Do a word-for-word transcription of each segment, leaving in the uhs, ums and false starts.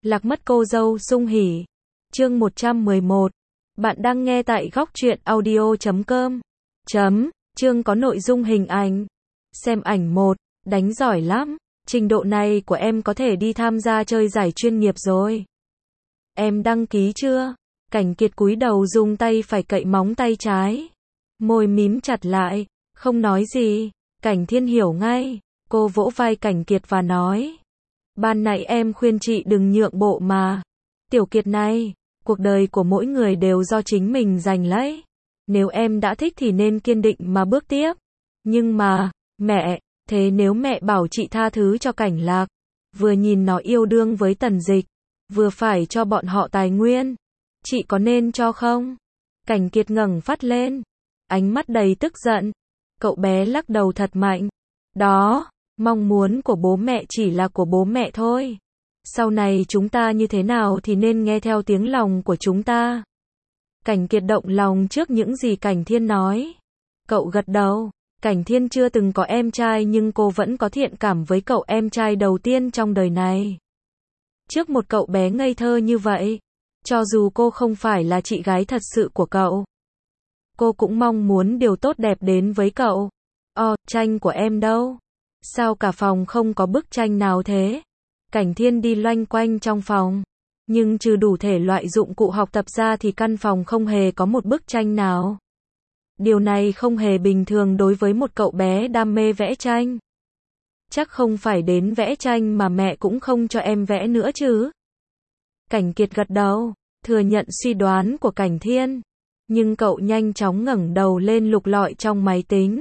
Lạc mất cô dâu sung hỉ. Chương một trăm mười một. Bạn đang nghe tại góc truyện audio chấm com. Chấm, chương có nội dung hình ảnh. Xem ảnh một, đánh giỏi lắm. Trình độ này của em có thể đi tham gia chơi giải chuyên nghiệp rồi. Em đăng ký chưa? Cảnh Kiệt cúi đầu dùng tay phải cậy móng tay trái. Môi mím chặt lại, không nói gì. Cảnh Thiên hiểu ngay. Cô vỗ vai Cảnh Kiệt và nói. Ban nãy em khuyên chị đừng nhượng bộ mà. Tiểu Kiệt này, cuộc đời của mỗi người đều do chính mình giành lấy. Nếu em đã thích thì nên kiên định mà bước tiếp. Nhưng mà, mẹ, thế nếu mẹ bảo chị tha thứ cho Cảnh Lạc, vừa nhìn nó yêu đương với Tần Dịch, vừa phải cho bọn họ tài nguyên, chị có nên cho không? Cảnh Kiệt ngẩng phát lên, ánh mắt đầy tức giận. Cậu bé lắc đầu thật mạnh. Đó, mong muốn của bố mẹ chỉ là của bố mẹ thôi. Sau này chúng ta như thế nào thì nên nghe theo tiếng lòng của chúng ta. Cảnh Kiệt động lòng trước những gì Cảnh Thiên nói. Cậu gật đầu. Cảnh Thiên chưa từng có em trai nhưng cô vẫn có thiện cảm với cậu em trai đầu tiên trong đời này. Trước một cậu bé ngây thơ như vậy, cho dù cô không phải là chị gái thật sự của cậu, cô cũng mong muốn điều tốt đẹp đến với cậu. Ồ, tranh của em đâu? Sao cả phòng không có bức tranh nào thế? Cảnh Thiên đi loanh quanh trong phòng, nhưng trừ đủ thể loại dụng cụ học tập ra thì căn phòng không hề có một bức tranh nào. Điều này không hề bình thường đối với một cậu bé đam mê vẽ tranh. Chắc không phải đến vẽ tranh mà mẹ cũng không cho em vẽ nữa chứ? Cảnh Kiệt gật đầu, thừa nhận suy đoán của Cảnh Thiên. Nhưng cậu nhanh chóng ngẩng đầu lên lục lọi trong máy tính.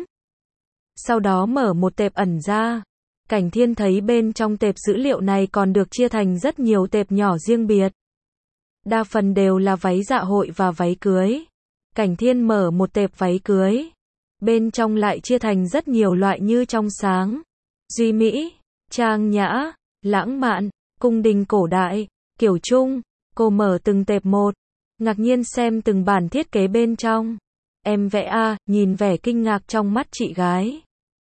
Sau đó mở một tệp ẩn ra. Cảnh Thiên thấy bên trong tệp dữ liệu này còn được chia thành rất nhiều tệp nhỏ riêng biệt. Đa phần đều là váy dạ hội và váy cưới. Cảnh Thiên mở một tệp váy cưới. Bên trong lại chia thành rất nhiều loại như trong sáng, duy mỹ, trang nhã, lãng mạn, cung đình cổ đại, kiểu Trung. Cô mở từng tệp một, ngạc nhiên xem từng bản thiết kế bên trong. Em vẽ à, nhìn vẻ kinh ngạc trong mắt chị gái.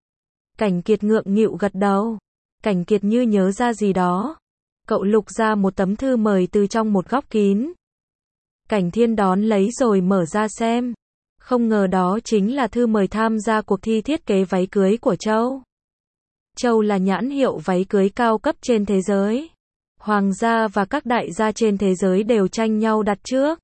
Cảnh Kiệt ngượng nghịu gật đầu. Cảnh Kiệt như nhớ ra gì đó. Cậu lục ra một tấm thư mời từ trong một góc kín. Cảnh Thiên đón lấy rồi mở ra xem. Không ngờ đó chính là thư mời tham gia cuộc thi thiết kế váy cưới của Châu. Châu là nhãn hiệu váy cưới cao cấp trên thế giới. Hoàng gia và các đại gia trên thế giới đều tranh nhau đặt trước.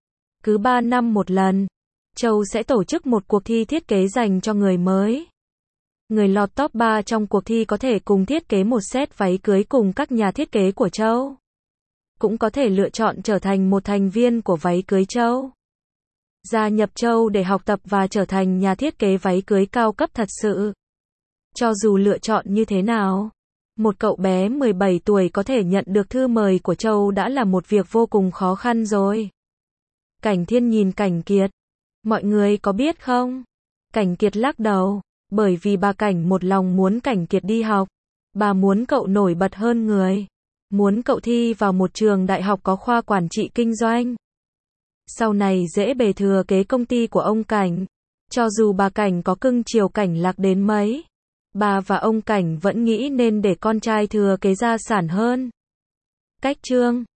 Cứ ba năm một lần, Châu sẽ tổ chức một cuộc thi thiết kế dành cho người mới. Người lọt top ba trong cuộc thi có thể cùng thiết kế một set váy cưới cùng các nhà thiết kế của Châu. Cũng có thể lựa chọn trở thành một thành viên của váy cưới Châu. Gia nhập Châu để học tập và trở thành nhà thiết kế váy cưới cao cấp thật sự. Cho dù lựa chọn như thế nào, một cậu bé mười bảy tuổi có thể nhận được thư mời của Châu đã là một việc vô cùng khó khăn rồi. Cảnh Thiên nhìn Cảnh Kiệt. Mọi người có biết không? Cảnh Kiệt lắc đầu. Bởi vì bà Cảnh một lòng muốn Cảnh Kiệt đi học. Bà muốn cậu nổi bật hơn người. Muốn cậu thi vào một trường đại học có khoa quản trị kinh doanh. Sau này dễ bề thừa kế công ty của ông Cảnh. Cho dù bà Cảnh có cưng chiều Cảnh Lạc đến mấy, bà và ông Cảnh vẫn nghĩ nên để con trai thừa kế gia sản hơn. Cách chương